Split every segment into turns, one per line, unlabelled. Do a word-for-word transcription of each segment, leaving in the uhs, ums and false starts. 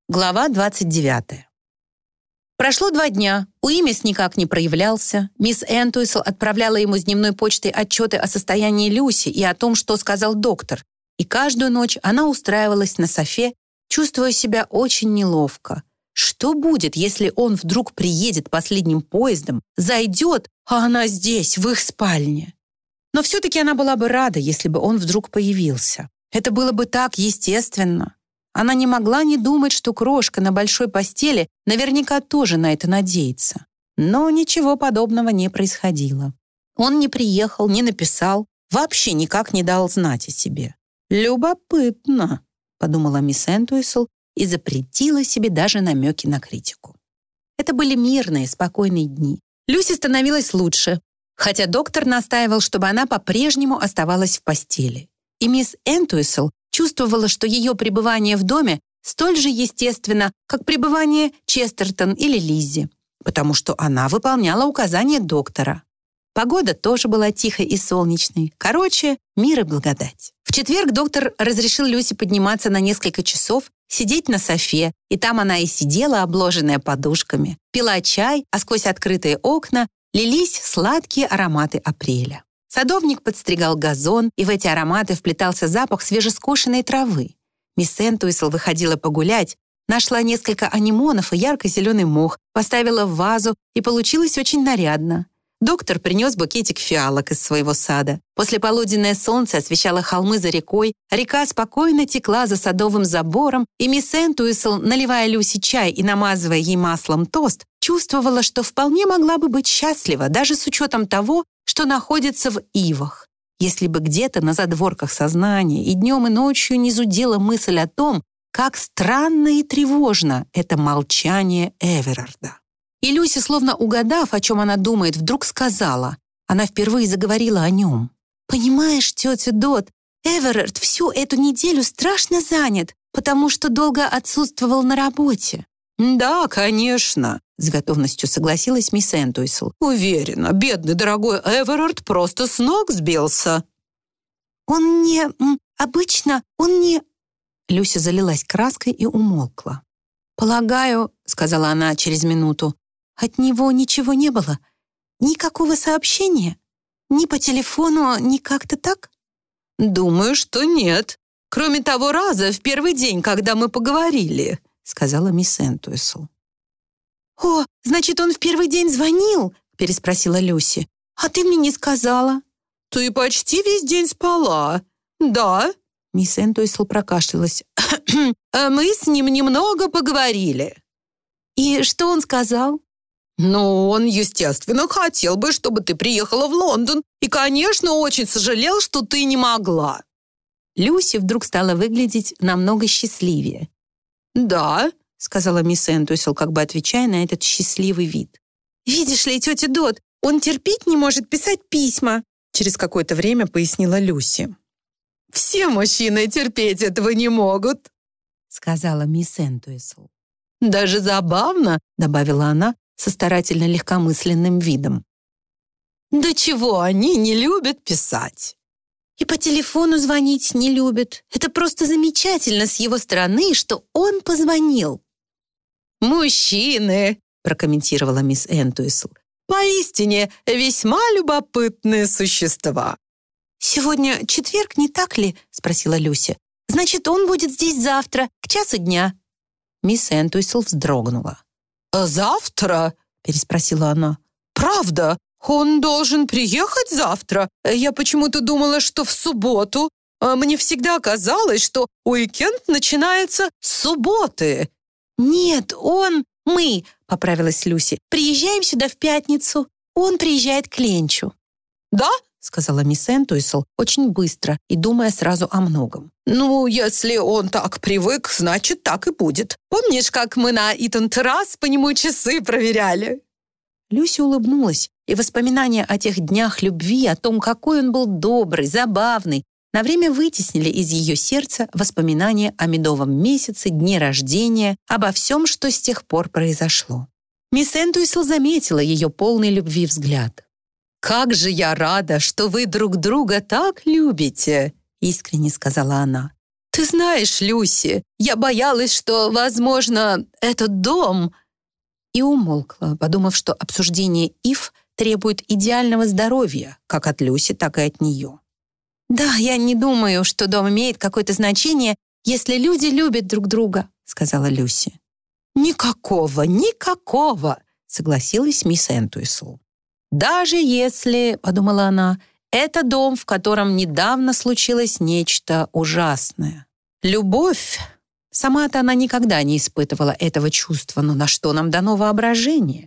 Глава двадцать девятая. Прошло два дня. Уимис никак не проявлялся. Мисс Энтуисл отправляла ему с дневной почтой отчеты о состоянии Люси и о том, что сказал доктор. И каждую ночь она устраивалась на софе, чувствуя себя очень неловко. Что будет, если он вдруг приедет последним поездом, зайдет, а она здесь, в их спальне? Но все-таки она была бы рада, если бы он вдруг появился. Это было бы так естественно. Она не могла не думать, что крошка на большой постели наверняка тоже на это надеется. Но ничего подобного не происходило. Он не приехал, не написал, вообще никак не дал знать о себе. «Любопытно», — подумала мисс Энтуисл и запретила себе даже намеки на критику. Это были мирные, спокойные дни. Люси становилась лучше, хотя доктор настаивал, чтобы она по-прежнему оставалась в постели. И мисс Энтуисл чувствовала, что ее пребывание в доме столь же естественно, как пребывание Честертон или Лиззи, потому что она выполняла указания доктора. Погода тоже была тихой и солнечной. Короче, мир и благодать. В четверг доктор разрешил Люси подниматься на несколько часов, сидеть на софе, и там она и сидела, обложенная подушками, пила чай, а сквозь открытые окна лились сладкие ароматы апреля. Садовник подстригал газон, и в эти ароматы вплетался запах свежескошенной травы. Мисс Энтуисл выходила погулять, нашла несколько анимонов и ярко-зеленый мох, поставила в вазу, и получилось очень нарядно. Доктор принес букетик фиалок из своего сада. Послеполуденное солнце освещало холмы за рекой, река спокойно текла за садовым забором, и мисс Энтуисл, наливая Люси чай и намазывая ей маслом тост, чувствовала, что вполне могла бы быть счастлива, даже с учетом того, что находится в ивах. Если бы где-то на задворках сознания и днем, и ночью не зудела мысль о том, как странно и тревожно это молчание Эверарда. И Люси, словно угадав, о чем она думает, вдруг сказала, она впервые заговорила о нем. «Понимаешь, тетя Дот, Эверард всю эту неделю страшно занят, потому что долго отсутствовал на работе». «Да, конечно», — с готовностью согласилась мисс Энтуисл. «Уверена, бедный дорогой Эверард просто с ног сбился». «Он не... обычно он не...» Люся залилась краской и умолкла. «Полагаю», — сказала она через минуту, «от него ничего не было? Никакого сообщения? Ни по телефону, ни как-то так?» «Думаю, что нет. Кроме того раза, в первый день, когда мы поговорили», — сказала мисс Энтуисл. «О, значит, он в первый день звонил?» — переспросила Люси. «А ты мне не сказала». «Ты почти весь день спала. Да?» Мисс Энтуисл прокашлялась. «Мы с ним немного поговорили». «И что он сказал?» «Ну, он, естественно, хотел бы, чтобы ты приехала в Лондон, и, конечно, очень сожалел, что ты не могла». Люси вдруг стала выглядеть намного счастливее. «Да», — сказала мисс Энтуисл, как бы отвечая на этот счастливый вид. «Видишь ли, тетя Дот, он терпеть не может писать письма», через какое-то время пояснила Люси. «Все мужчины терпеть этого не могут», — сказала мисс Энтуисл. «Даже забавно», — добавила она со старательно легкомысленным видом. «Да чего они не любят писать?» «И по телефону звонить не любят. Это просто замечательно с его стороны, что он позвонил». «Мужчины», — прокомментировала мисс Энтуисл, «поистине весьма любопытные существа». «Сегодня четверг, не так ли?» — спросила Люся. «Значит, он будет здесь завтра, к часу дня». Мисс Энтуисл вздрогнула. «Завтра?» — переспросила она. «Правда? Он должен приехать завтра? Я почему-то думала, что в субботу. Мне всегда казалось, что уикенд начинается с субботы». «Нет, он... мы», — поправилась Люси, «приезжаем сюда в пятницу. Он приезжает к Ленчу». «Да?» — сказала мисс Энтуисл очень быстро и думая сразу о многом. «Ну, если он так привык, значит, так и будет. Помнишь, как мы на Итон-террас по нему часы проверяли?» Люси улыбнулась, и воспоминания о тех днях любви, о том, какой он был добрый, забавный, на время вытеснили из ее сердца воспоминания о медовом месяце, дне рождения, обо всем, что с тех пор произошло. Мисс Энтуисл заметила ее полный любви взгляд. «Как же я рада, что вы друг друга так любите!» — искренне сказала она. «Ты знаешь, Люси, я боялась, что, возможно, этот дом...» И умолкла, подумав, что обсуждение Ив требует идеального здоровья, как от Люси, так и от нее. «Да, я не думаю, что дом имеет какое-то значение, если люди любят друг друга», — сказала Люси. «Никакого, никакого», — согласилась мисс Энтуисл. «Даже если, — подумала она, — это дом, в котором недавно случилось нечто ужасное. Любовь, сама-то она никогда не испытывала этого чувства, но на что нам дано воображение?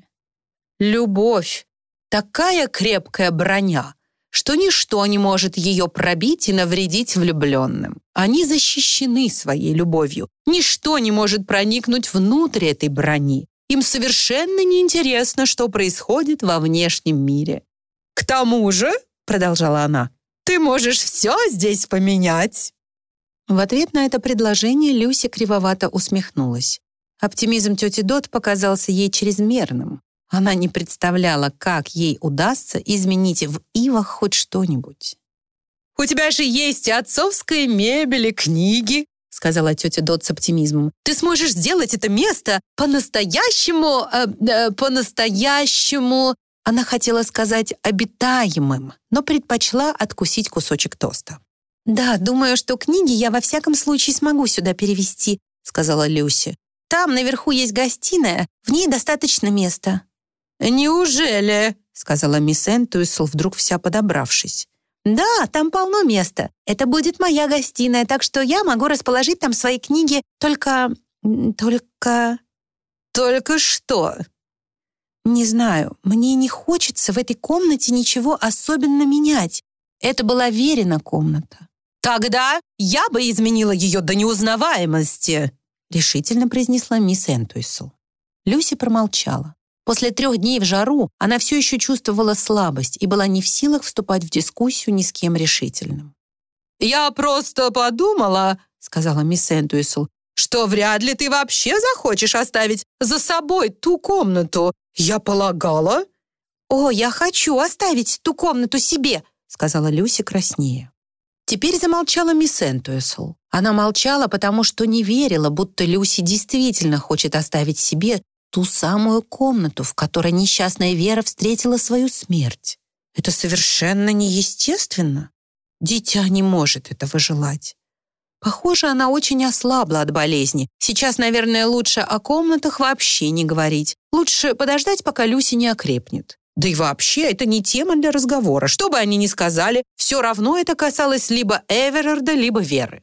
Любовь — такая крепкая броня, что ничто не может ее пробить и навредить влюбленным. Они защищены своей любовью. Ничто не может проникнуть внутрь этой брони. Им совершенно неинтересно, что происходит во внешнем мире. «К тому же, — продолжала она, — ты можешь все здесь поменять». В ответ на это предложение Люси кривовато усмехнулась. Оптимизм тети Дот показался ей чрезмерным. Она не представляла, как ей удастся изменить в Ивах хоть что-нибудь. «У тебя же есть и отцовская мебель, и книги», — сказала тетя Дот с оптимизмом. «Ты сможешь сделать это место по-настоящему... Э, э, по-настоящему...» Она хотела сказать «обитаемым», но предпочла откусить кусочек тоста. «Да, думаю, что книги я во всяком случае смогу сюда перевести», — сказала Люси. «Там наверху есть гостиная, в ней достаточно места». «Неужели?» — сказала мисс Энтуисл, вдруг вся подобравшись. «Да, там полно места. Это будет моя гостиная, так что я могу расположить там свои книги. Только... только...» «Только что?» «Не знаю, мне не хочется в этой комнате ничего особенно менять. Это была Верина комната». «Тогда я бы изменила ее до неузнаваемости», — решительно произнесла мисс Энтуисл. Люси промолчала. После трех дней в жару она все еще чувствовала слабость и была не в силах вступать в дискуссию ни с кем решительным. «Я просто подумала, — сказала мисс Энтуисл, — что вряд ли ты вообще захочешь оставить за собой ту комнату. Я полагала...» «О, я хочу оставить ту комнату себе», — сказала Люси краснея. Теперь замолчала мисс Энтуисл. Она молчала, потому что не верила, будто Люси действительно хочет оставить себе ту самую комнату, в которой несчастная Вера встретила свою смерть. Это совершенно неестественно. Дитя не может этого желать. Похоже, она очень ослабла от болезни. Сейчас, наверное, лучше о комнатах вообще не говорить. Лучше подождать, пока Люси не окрепнет. Да и вообще, это не тема для разговора. Что бы они ни сказали, все равно это касалось либо Эверарда, либо Веры.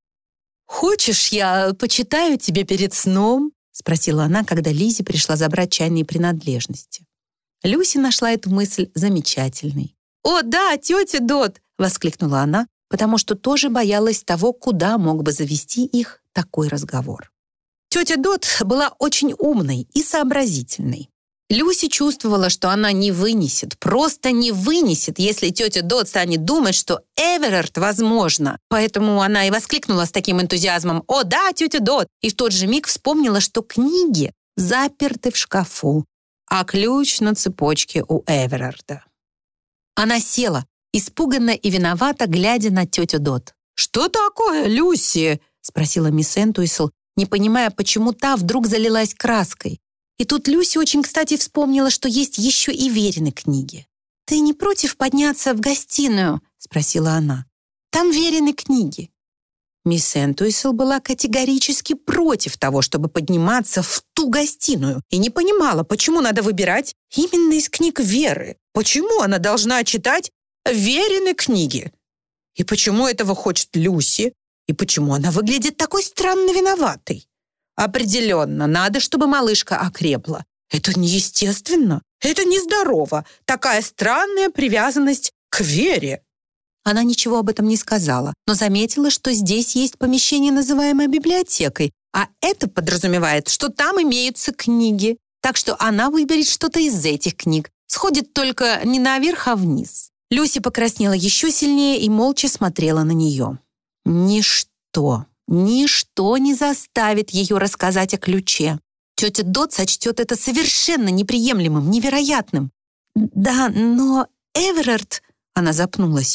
«Хочешь, я почитаю тебе перед сном?» — спросила она, когда Лиззи пришла забрать чайные принадлежности. Люси нашла эту мысль замечательной. «О, да, тетя Дот!» — воскликнула она, потому что тоже боялась того, куда мог бы завести их такой разговор. Тетя Дот была очень умной и сообразительной. Люси чувствовала, что она не вынесет, просто не вынесет, если тетя Дот станет думать, что Эверард возможно. Поэтому она и воскликнула с таким энтузиазмом: «О, да, тетя Дот!» И в тот же миг вспомнила, что книги заперты в шкафу, а ключ на цепочке у Эверарда. Она села, испуганно и виновата, глядя на тетю Дот. «Что такое, Люси?» — спросила мисс Энтуисл, не понимая, почему та вдруг залилась краской. И тут Люси очень кстати вспомнила, что есть еще и Верины книги. «Ты не против подняться в гостиную?» — спросила она. «Там Верины книги». Мисс Энтуисл была категорически против того, чтобы подниматься в ту гостиную, и не понимала, почему надо выбирать именно из книг Веры. Почему она должна читать Верины книги? И почему этого хочет Люси? И почему она выглядит такой странно виноватой? Определенно, надо, чтобы малышка окрепла. Это неестественно, это нездорово. Такая странная привязанность к Вере. Она ничего об этом не сказала, но заметила, что здесь есть помещение, называемое библиотекой, а это подразумевает, что там имеются книги. Так что она выберет что-то из этих книг, сходит только не наверх, а вниз. Люси покраснела еще сильнее и молча смотрела на нее. Ничто, ничто не заставит ее рассказать о ключе. Тетя Дот сочтет это совершенно неприемлемым, невероятным. «Да, но Эверард...» — она запнулась.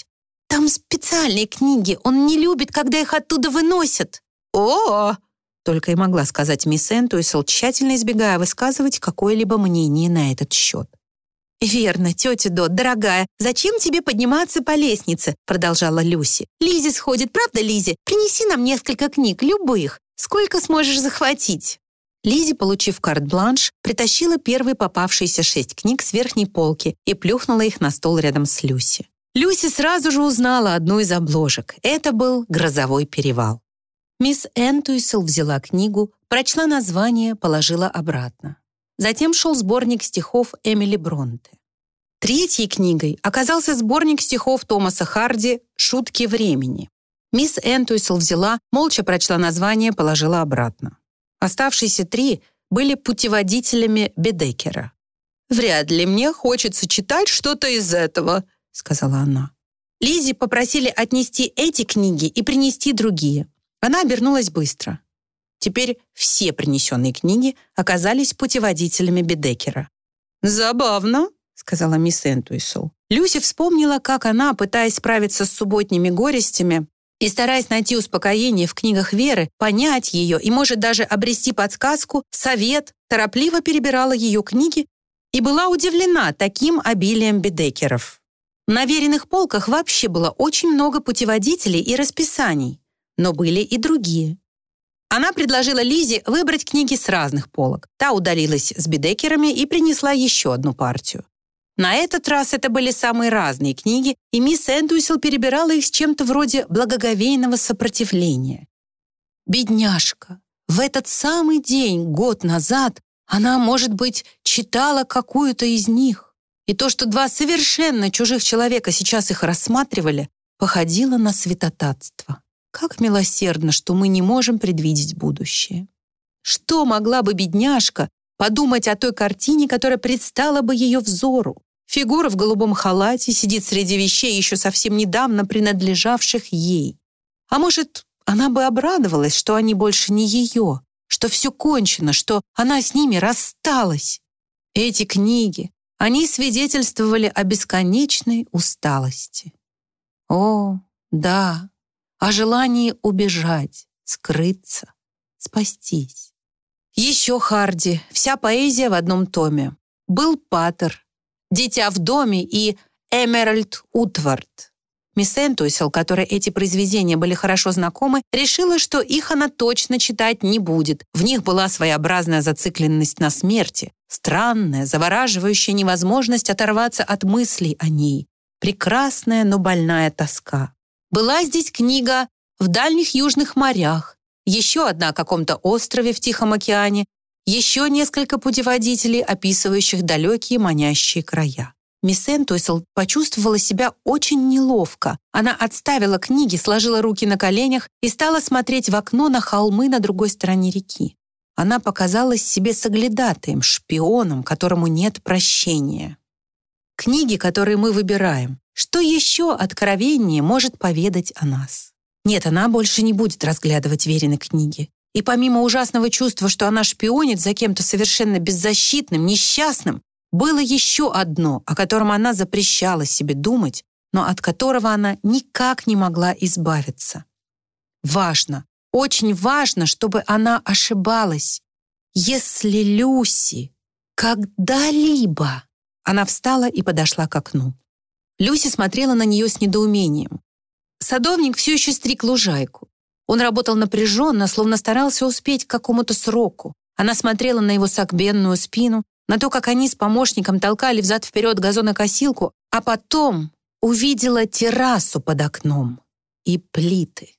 Там специальные книги, он не любит, когда их оттуда выносят». «О!» — только и могла сказать мисс Энтуисл, тщательно избегая высказывать какое-либо мнение на этот счет. «Верно, тетя Дот, дорогая, зачем тебе подниматься по лестнице?» продолжала Люси. «Лизи сходит, правда, Лизи? Принеси нам несколько книг, любых. Сколько сможешь захватить?» Лизи, получив карт-бланш, притащила первые попавшиеся шесть книг с верхней полки и плюхнула их на стол рядом с Люси. Люси сразу же узнала одну из обложек. Это был «Грозовой перевал». Мисс Энтуисл взяла книгу, прочла название, положила обратно. Затем шел сборник стихов Эмили Бронте. Третьей книгой оказался сборник стихов Томаса Харди «Шутки времени». Мисс Энтуисл взяла, молча прочла название, положила обратно. Оставшиеся три были путеводителями Бедекера. «Вряд ли мне хочется читать что-то из этого», — сказала она. Лизи попросили отнести эти книги и принести другие. Она обернулась быстро. Теперь все принесенные книги оказались путеводителями Бедекера. «Забавно», — сказала мисс Энтуисл. Люси вспомнила, как она, пытаясь справиться с субботними горестями и стараясь найти успокоение в книгах Веры, понять ее и, может, даже обрести подсказку, совет, торопливо перебирала ее книги и была удивлена таким обилием Бедекеров. На веренных полках вообще было очень много путеводителей и расписаний, но были и другие. Она предложила Лизе выбрать книги с разных полок. Та удалилась с Бедекерами и принесла еще одну партию. На этот раз это были самые разные книги, и мисс Энтуисл перебирала их с чем-то вроде благоговейного сопротивления. Бедняжка! В этот самый день, год назад, она, может быть, читала какую-то из них. И то, что два совершенно чужих человека сейчас их рассматривали, походило на святотатство. Как милосердно, что мы не можем предвидеть будущее. Что могла бы бедняжка подумать о той картине, которая предстала бы ее взору? Фигура в голубом халате сидит среди вещей, еще совсем недавно принадлежавших ей. А может, она бы обрадовалась, что они больше не ее, что все кончено, что она с ними рассталась. Эти книги, они свидетельствовали о бесконечной усталости. О, да, о желании убежать, скрыться, спастись. Еще Харди, вся поэзия в одном томе. Был Паттер, «Дитя в доме» и «Эмеральд Утвард». Мисс Энтуисл, которой эти произведения были хорошо знакомы, решила, что их она точно читать не будет. В них была своеобразная зацикленность на смерти, странная, завораживающая невозможность оторваться от мыслей о ней, прекрасная, но больная тоска. Была здесь книга «В дальних южных морях», еще одна о каком-то острове в Тихом океане, еще несколько путеводителей, описывающих далекие манящие края. Мисс Энтуисл почувствовала себя очень неловко. Она отставила книги, сложила руки на коленях и стала смотреть в окно на холмы на другой стороне реки. Она показалась себе соглядатаем, шпионом, которому нет прощения. Книги, которые мы выбираем, что еще откровеннее может поведать о нас? Нет, она больше не будет разглядывать Верины книги. И помимо ужасного чувства, что она шпионит за кем-то совершенно беззащитным, несчастным, было еще одно, о котором она запрещала себе думать, но от которого она никак не могла избавиться. Важно, очень важно, чтобы она ошибалась. Если Люси когда-либо... Она встала и подошла к окну. Люси смотрела на нее с недоумением. Садовник все еще стриг лужайку. Он работал напряженно, словно старался успеть к какому-то сроку. Она смотрела на его согбенную спину, на то, как они с помощником толкали взад-вперед газонокосилку, а потом увидела террасу под окном и плиты.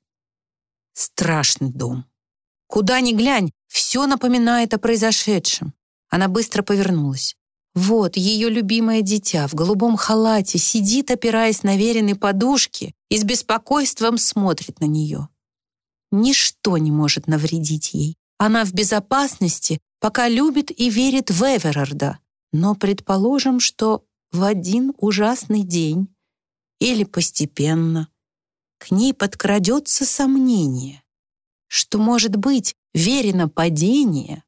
Страшный дом. Куда ни глянь, все напоминает о произошедшем. Она быстро повернулась. Вот ее любимое дитя в голубом халате сидит, опираясь на веренной подушке, и с беспокойством смотрит на нее. Ничто не может навредить ей. Она в безопасности, пока любит и верит в Эверарда. Но предположим, что в один ужасный день или постепенно к ней подкрадется сомнение, что, может быть, верено падение.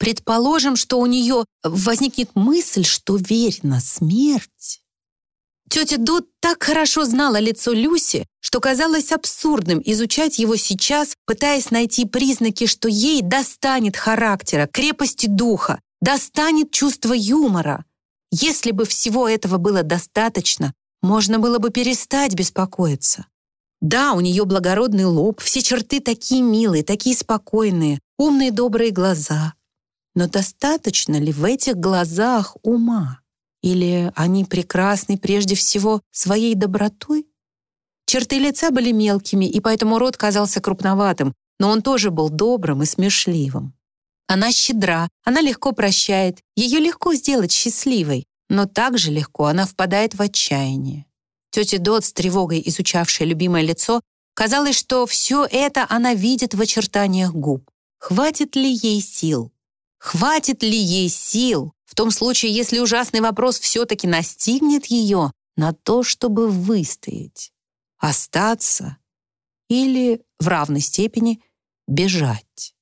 Предположим, что у нее возникнет мысль, что верена смерть. Тетя Дот так хорошо знала лицо Люси, что казалось абсурдным изучать его сейчас, пытаясь найти признаки, что ей достанет характера, крепости духа, достанет чувства юмора. Если бы всего этого было достаточно, можно было бы перестать беспокоиться. Да, у нее благородный лоб, все черты такие милые, такие спокойные, умные добрые глаза. Но достаточно ли в этих глазах ума? Или они прекрасны прежде всего своей добротой? Черты лица были мелкими, и поэтому рот казался крупноватым, но он тоже был добрым и смешливым. Она щедра, она легко прощает, ее легко сделать счастливой, но также легко она впадает в отчаяние. Тете Дот, с тревогой изучавшая любимое лицо, казалось, что все это она видит в очертаниях губ. Хватит ли ей сил? Хватит ли ей сил, в том случае, если ужасный вопрос все-таки настигнет ее, на то, чтобы выстоять, остаться или в равной степени бежать?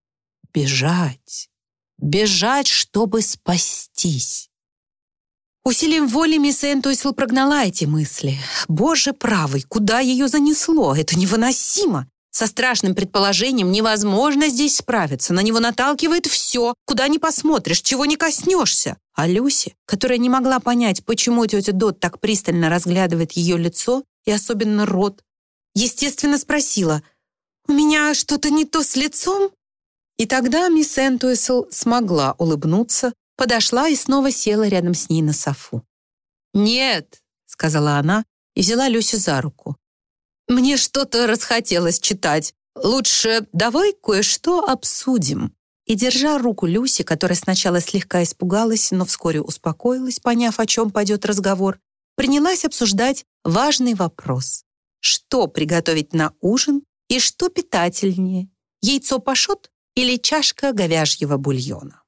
Бежать, бежать, чтобы спастись. Усилием воли мисс Энтуисл прогнала эти мысли. Боже правый, куда ее занесло? Это невыносимо. Со страшным предположением невозможно здесь справиться. На него наталкивает все, куда ни посмотришь, чего не коснешься. А Люси, которая не могла понять, почему тетя Дот так пристально разглядывает ее лицо и особенно рот, естественно спросила: «У меня что-то не то с лицом?» И тогда мисс Энтуисл смогла улыбнуться, подошла и снова села рядом с ней на софу. «Нет», — сказала она и взяла Люсю за руку. «Мне что-то расхотелось читать. Лучше давай кое-что обсудим». И, держа руку Люси, которая сначала слегка испугалась, но вскоре успокоилась, поняв, о чем пойдет разговор, принялась обсуждать важный вопрос. Что приготовить на ужин и что питательнее, яйцо пашот или чашка говяжьего бульона?